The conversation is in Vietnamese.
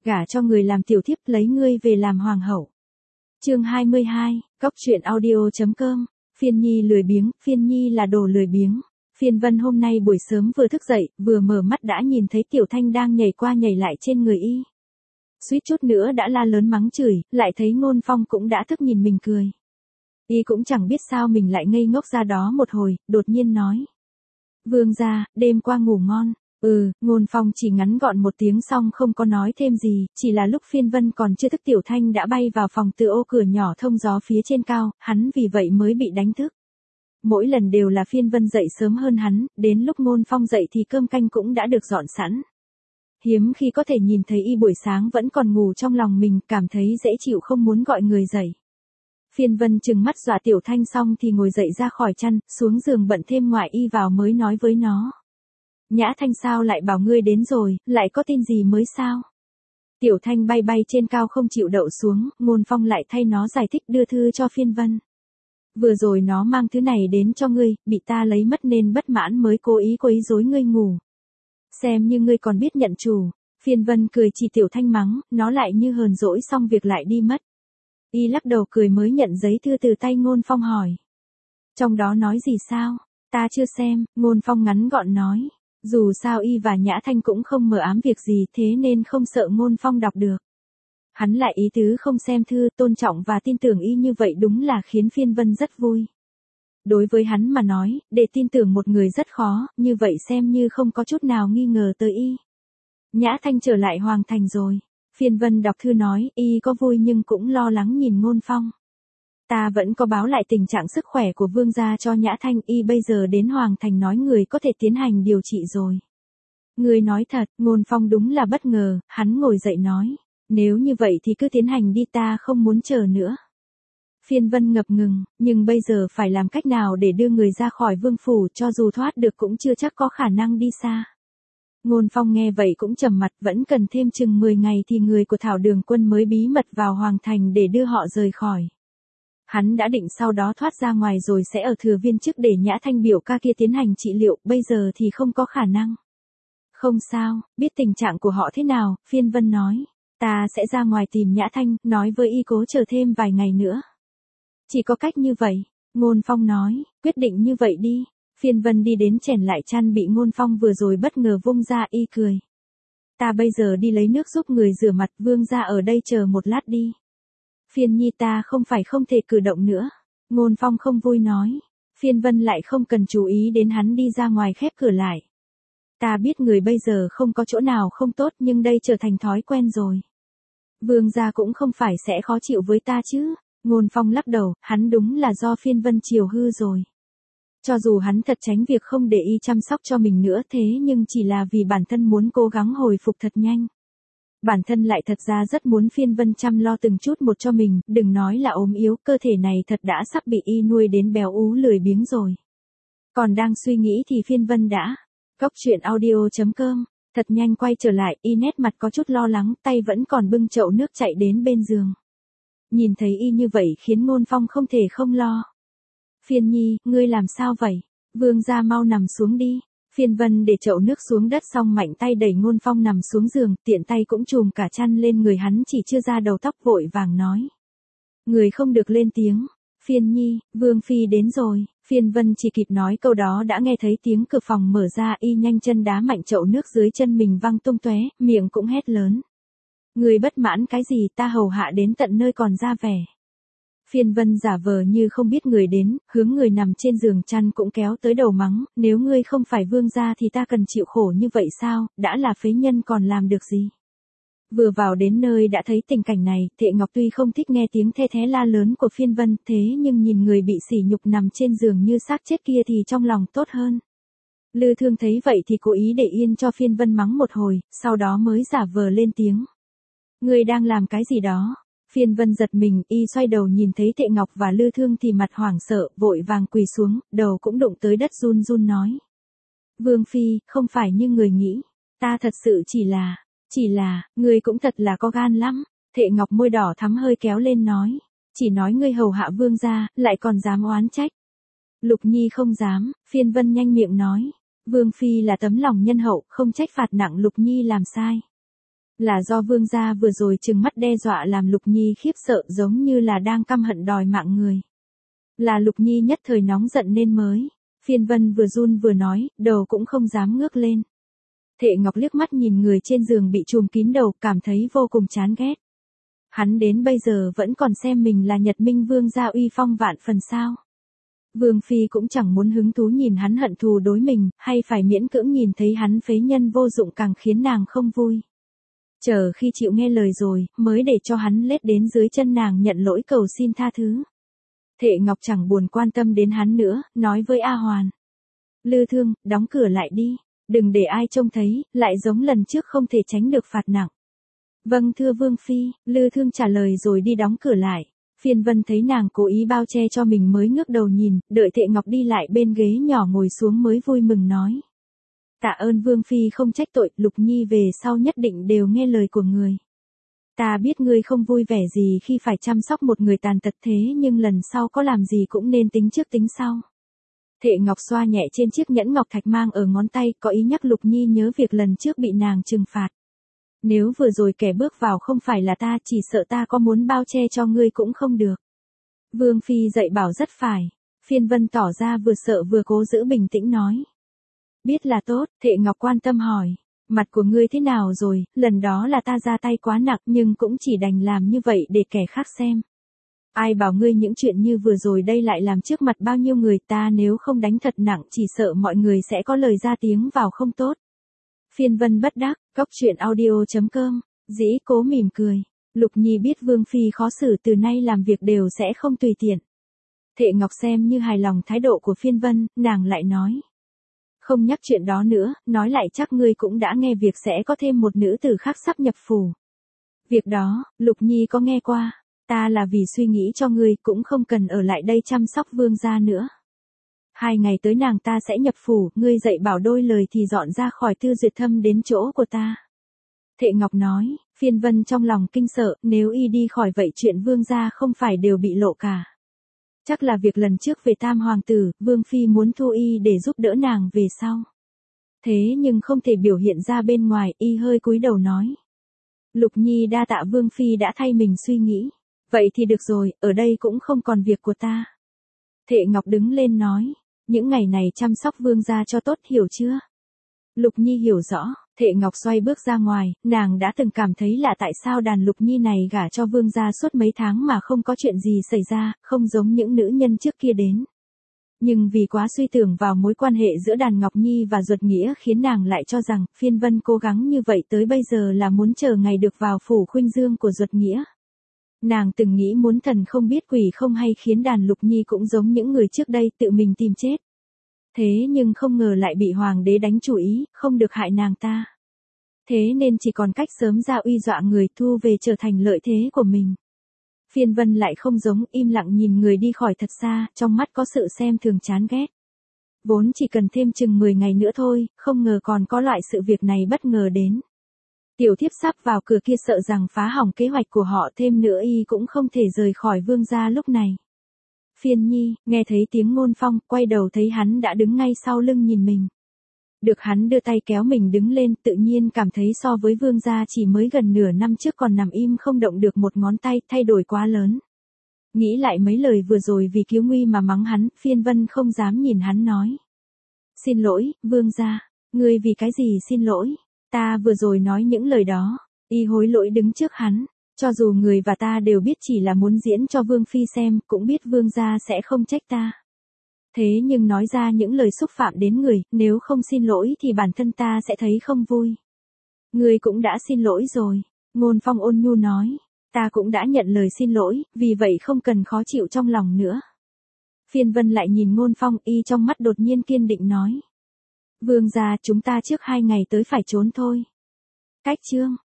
gả cho người làm tiểu thiếp lấy ngươi về làm hoàng hậu. Chương 22, Cóc truyện audio.com. Phiên Nhi lười biếng, Phiên Nhi là đồ lười biếng. Phiên Vân hôm nay buổi sớm vừa thức dậy, vừa mở mắt đã nhìn thấy Tiểu Thanh đang nhảy qua nhảy lại trên người y. Suýt chút nữa đã la lớn mắng chửi, lại thấy Ngôn Phong cũng đã thức nhìn mình cười. Y cũng chẳng biết sao mình lại ngây ngốc ra đó một hồi, đột nhiên nói. Vương gia, đêm qua ngủ ngon. Ngôn Phong chỉ ngắn gọn một tiếng xong không có nói thêm gì, chỉ là lúc Phiên Vân còn chưa thức Tiểu Thanh đã bay vào phòng từ ô cửa nhỏ thông gió phía trên cao, hắn vì vậy mới bị đánh thức. Mỗi lần đều là Phiên Vân dậy sớm hơn hắn, đến lúc Ngôn Phong dậy thì cơm canh cũng đã được dọn sẵn. Hiếm khi có thể nhìn thấy y buổi sáng vẫn còn ngủ trong lòng mình, cảm thấy dễ chịu không muốn gọi người dậy. Phiên Vân trừng mắt dọa Tiểu Thanh xong thì ngồi dậy ra khỏi chăn, xuống giường bận thêm ngoại y vào mới nói với nó. Nhã Thanh sao lại bảo ngươi đến rồi, lại có tin gì mới sao? Tiểu Thanh bay bay trên cao không chịu đậu xuống, Ngôn Phong lại thay nó giải thích đưa thư cho Phiên Vân. Vừa rồi nó mang thứ này đến cho ngươi, bị ta lấy mất nên bất mãn mới cố ý quấy rối ngươi ngủ. Xem như ngươi còn biết nhận chủ. Phiên Vân cười chỉ Tiểu Thanh mắng, nó lại như hờn dỗi xong việc lại đi mất. Y lắc đầu cười mới nhận giấy thư từ tay Ngôn Phong hỏi. Trong đó nói gì sao? Ta chưa xem, Ngôn Phong ngắn gọn nói. Dù sao y và Nhã Thanh cũng không mờ ám việc gì thế nên không sợ Ngôn Phong đọc được. Hắn lại ý tứ không xem thư, tôn trọng và tin tưởng y như vậy đúng là khiến Phiên Vân rất vui. Đối với hắn mà nói, để tin tưởng một người rất khó, như vậy xem như không có chút nào nghi ngờ tới y. Nhã Thanh trở lại Hoàng Thành rồi. Phiên Vân đọc thư nói, y có vui nhưng cũng lo lắng nhìn Ngôn Phong. Ta vẫn có báo lại tình trạng sức khỏe của vương gia cho Nhã Thanh, y bây giờ đến Hoàng Thành nói người có thể tiến hành điều trị rồi. Người nói thật, Ngôn Phong đúng là bất ngờ, hắn ngồi dậy nói. Nếu như vậy thì cứ tiến hành đi, ta không muốn chờ nữa. Phiên Vân ngập ngừng, nhưng bây giờ phải làm cách nào để đưa người ra khỏi vương phủ, cho dù thoát được cũng chưa chắc có khả năng đi xa. Ngôn Phong nghe vậy cũng trầm mặt, vẫn cần thêm chừng 10 ngày thì người của Thảo Đường Quân mới bí mật vào Hoàng Thành để đưa họ rời khỏi. Hắn đã định sau đó thoát ra ngoài rồi sẽ ở Thừa Viên trước để Nhã Thanh biểu ca kia tiến hành trị liệu, bây giờ thì không có khả năng. Không sao, biết tình trạng của họ thế nào, Phiên Vân nói. Ta sẽ ra ngoài tìm Nhã Thanh, nói với y cố chờ thêm vài ngày nữa. Chỉ có cách như vậy, Ngôn Phong nói, quyết định như vậy đi. Phiên Vân đi đến chèn lại chăn bị Ngôn Phong vừa rồi bất ngờ vung ra, y cười. Ta bây giờ đi lấy nước giúp người rửa mặt, vương gia ở đây chờ một lát đi. Phiên Nhi ta không phải không thể cử động nữa. Ngôn Phong không vui nói. Phiên Vân lại không cần chú ý đến hắn đi ra ngoài khép cửa lại. Ta biết người bây giờ không có chỗ nào không tốt nhưng đây trở thành thói quen rồi. Vương gia cũng không phải sẽ khó chịu với ta chứ. Ngôn Phong lắc đầu, hắn đúng là do Phiên Vân chiều hư rồi. Cho dù hắn thật tránh việc không để y chăm sóc cho mình nữa thế nhưng chỉ là vì bản thân muốn cố gắng hồi phục thật nhanh. Bản thân lại thật ra rất muốn Phiên Vân chăm lo từng chút một cho mình, đừng nói là ốm yếu, cơ thể này thật đã sắp bị y nuôi đến béo ú lười biếng rồi. Còn đang suy nghĩ thì Phiên Vân đã. Cóc truyện audio.com, thật nhanh quay trở lại, y nét mặt có chút lo lắng, tay vẫn còn bưng chậu nước chạy đến bên giường. Nhìn thấy y như vậy khiến Ngôn Phong không thể không lo. Phiên Nhi, ngươi làm sao vậy? Vương gia mau nằm xuống đi. Phiên Vân để chậu nước xuống đất xong mạnh tay đẩy Ngôn Phong nằm xuống giường, tiện tay cũng trùm cả chăn lên người hắn chỉ chưa ra đầu tóc vội vàng nói. Người không được lên tiếng. Phiên Nhi, Vương Phi đến rồi. Phiên Vân chỉ kịp nói câu đó đã nghe thấy tiếng cửa phòng mở ra, y nhanh chân đá mạnh chậu nước dưới chân mình văng tung tóe, miệng cũng hét lớn. Người bất mãn cái gì, ta hầu hạ đến tận nơi còn ra vẻ. Phiên Vân giả vờ như không biết người đến, hướng người nằm trên giường chăn cũng kéo tới đầu mắng, nếu ngươi không phải vương gia thì ta cần chịu khổ như vậy sao, đã là phế nhân còn làm được gì. Vừa vào đến nơi đã thấy tình cảnh này, Thệ Ngọc tuy không thích nghe tiếng the thé la lớn của Phiên Vân, thế nhưng nhìn người bị sỉ nhục nằm trên giường như xác chết kia thì trong lòng tốt hơn. Lư Thương thấy vậy thì cố ý để yên cho Phiên Vân mắng một hồi, sau đó mới giả vờ lên tiếng. Ngươi đang làm cái gì đó? Phiên Vân giật mình, y xoay đầu nhìn thấy Thệ Ngọc và Lư Thương thì mặt hoảng sợ, vội vàng quỳ xuống, đầu cũng đụng tới đất run run nói. Vương Phi, không phải như người nghĩ, ta thật sự chỉ là, ngươi cũng thật là có gan lắm. Thệ Ngọc môi đỏ thắm hơi kéo lên nói, chỉ nói ngươi hầu hạ vương gia, lại còn dám oán trách. Lục Nhi không dám, Phiên Vân nhanh miệng nói, Vương Phi là tấm lòng nhân hậu, không trách phạt nặng Lục Nhi làm sai. Là do vương gia vừa rồi trừng mắt đe dọa làm Lục Nhi khiếp sợ giống như là đang căm hận đòi mạng người. Là Lục Nhi nhất thời nóng giận nên mới. Phiên Vân vừa run vừa nói, đầu cũng không dám ngước lên. Thệ Ngọc liếc mắt nhìn người trên giường bị trùm kín đầu, cảm thấy vô cùng chán ghét. Hắn đến bây giờ vẫn còn xem mình là Nhật Minh vương gia uy phong vạn phần sao. Vương Phi cũng chẳng muốn hứng thú nhìn hắn hận thù đối mình, hay phải miễn cưỡng nhìn thấy hắn phế nhân vô dụng càng khiến nàng không vui. Chờ khi chịu nghe lời rồi, mới để cho hắn lết đến dưới chân nàng nhận lỗi cầu xin tha thứ. Thệ Ngọc chẳng buồn quan tâm đến hắn nữa, nói với A Hoàn. Lư Thương, đóng cửa lại đi, đừng để ai trông thấy, lại giống lần trước không thể tránh được phạt nặng. Vâng thưa Vương Phi, Lư Thương trả lời rồi đi đóng cửa lại. Phiên Vân thấy nàng cố ý bao che cho mình mới ngước đầu nhìn, đợi Thệ Ngọc đi lại bên ghế nhỏ ngồi xuống mới vui mừng nói. Tạ ơn Vương Phi không trách tội, Lục Nhi về sau nhất định đều nghe lời của người. Ta biết ngươi không vui vẻ gì khi phải chăm sóc một người tàn tật thế nhưng lần sau có làm gì cũng nên tính trước tính sau. Thệ Ngọc xoa nhẹ trên chiếc nhẫn ngọc thạch mang ở ngón tay, có ý nhắc Lục Nhi nhớ việc lần trước bị nàng trừng phạt. Nếu vừa rồi kẻ bước vào không phải là ta, chỉ sợ ta có muốn bao che cho ngươi cũng không được. Vương Phi dạy bảo rất phải. Phiên Vân tỏ ra vừa sợ vừa cố giữ bình tĩnh nói. Biết là tốt, Thệ Ngọc quan tâm hỏi. Mặt của ngươi thế nào rồi, lần đó là ta ra tay quá nặng nhưng cũng chỉ đành làm như vậy để kẻ khác xem. Ai bảo ngươi những chuyện như vừa rồi đây lại làm trước mặt bao nhiêu người, ta nếu không đánh thật nặng chỉ sợ mọi người sẽ có lời ra tiếng vào không tốt. Phiên Vân bất đắc, cóc truyện audio.com, dĩ cố mỉm cười. Lục Nhi biết Vương Phi khó xử từ nay làm việc đều sẽ không tùy tiện. Thệ Ngọc xem như hài lòng thái độ của Phiên Vân, nàng lại nói. Không nhắc chuyện đó nữa, nói lại chắc ngươi cũng đã nghe việc sẽ có thêm một nữ tử khác sắp nhập phủ. Việc đó, Lục Nhi có nghe qua, ta là vì suy nghĩ cho ngươi cũng không cần ở lại đây chăm sóc vương gia nữa. 2 ngày tới nàng ta sẽ nhập phủ, ngươi dạy bảo đôi lời thì dọn ra khỏi Tư Duyệt Thâm đến chỗ của ta. Thệ Ngọc nói, Phiên Vân trong lòng kinh sợ, nếu y đi khỏi vậy chuyện vương gia không phải đều bị lộ cả. Chắc là việc lần trước về Tam Hoàng tử, Vương Phi muốn thu y để giúp đỡ nàng về sau. Thế nhưng không thể biểu hiện ra bên ngoài, y hơi cúi đầu nói. Lục Nhi đa tạ Vương Phi đã thay mình suy nghĩ. Vậy thì được rồi, ở đây cũng không còn việc của ta. Thệ Ngọc đứng lên nói, những ngày này chăm sóc vương gia cho tốt, hiểu chưa? Lục Nhi hiểu rõ. Thệ Ngọc xoay bước ra ngoài, nàng đã từng cảm thấy lạ tại sao đàn Lục Nhi này gả cho vương gia suốt mấy tháng mà không có chuyện gì xảy ra, không giống những nữ nhân trước kia đến. Nhưng vì quá suy tưởng vào mối quan hệ giữa đàn Ngọc Nhi và Duật Nghĩa khiến nàng lại cho rằng Phiên Vân cố gắng như vậy tới bây giờ là muốn chờ ngày được vào phủ khuynh dương của Duật Nghĩa. Nàng từng nghĩ muốn thần không biết quỷ không hay khiến đàn Lục Nhi cũng giống những người trước đây tự mình tìm chết. Thế nhưng không ngờ lại bị hoàng đế đánh chủ ý, không được hại nàng ta. Thế nên chỉ còn cách sớm ra uy dọa người thu về trở thành lợi thế của mình. Phiên Vân lại không giống, im lặng nhìn người đi khỏi thật xa, trong mắt có sự xem thường chán ghét. Vốn chỉ cần thêm chừng 10 ngày nữa thôi, không ngờ còn có loại sự việc này bất ngờ đến. Tiểu thiếp sắp vào cửa kia sợ rằng phá hỏng kế hoạch của họ, thêm nữa y cũng không thể rời khỏi vương gia lúc này. Phiên Nhi, nghe thấy tiếng Ngôn Phong, quay đầu thấy hắn đã đứng ngay sau lưng nhìn mình. Được hắn đưa tay kéo mình đứng lên, tự nhiên cảm thấy so với vương gia chỉ mới gần nửa năm trước còn nằm im không động được một ngón tay, thay đổi quá lớn. Nghĩ lại mấy lời vừa rồi vì cứu nguy mà mắng hắn, Phiên Vân không dám nhìn hắn nói. Xin lỗi, vương gia, ngươi vì cái gì xin lỗi? Ta vừa rồi nói những lời đó, y hối lỗi đứng trước hắn. Cho dù người và ta đều biết chỉ là muốn diễn cho Vương Phi xem, cũng biết vương gia sẽ không trách ta. Thế nhưng nói ra những lời xúc phạm đến người, nếu không xin lỗi thì bản thân ta sẽ thấy không vui. Ngươi cũng đã xin lỗi rồi. Ngôn Phong ôn nhu nói. Ta cũng đã nhận lời xin lỗi, vì vậy không cần khó chịu trong lòng nữa. Phiên Vân lại nhìn Ngôn Phong, y trong mắt đột nhiên kiên định nói. Vương gia, chúng ta trước 2 ngày tới phải trốn thôi. Cách chương.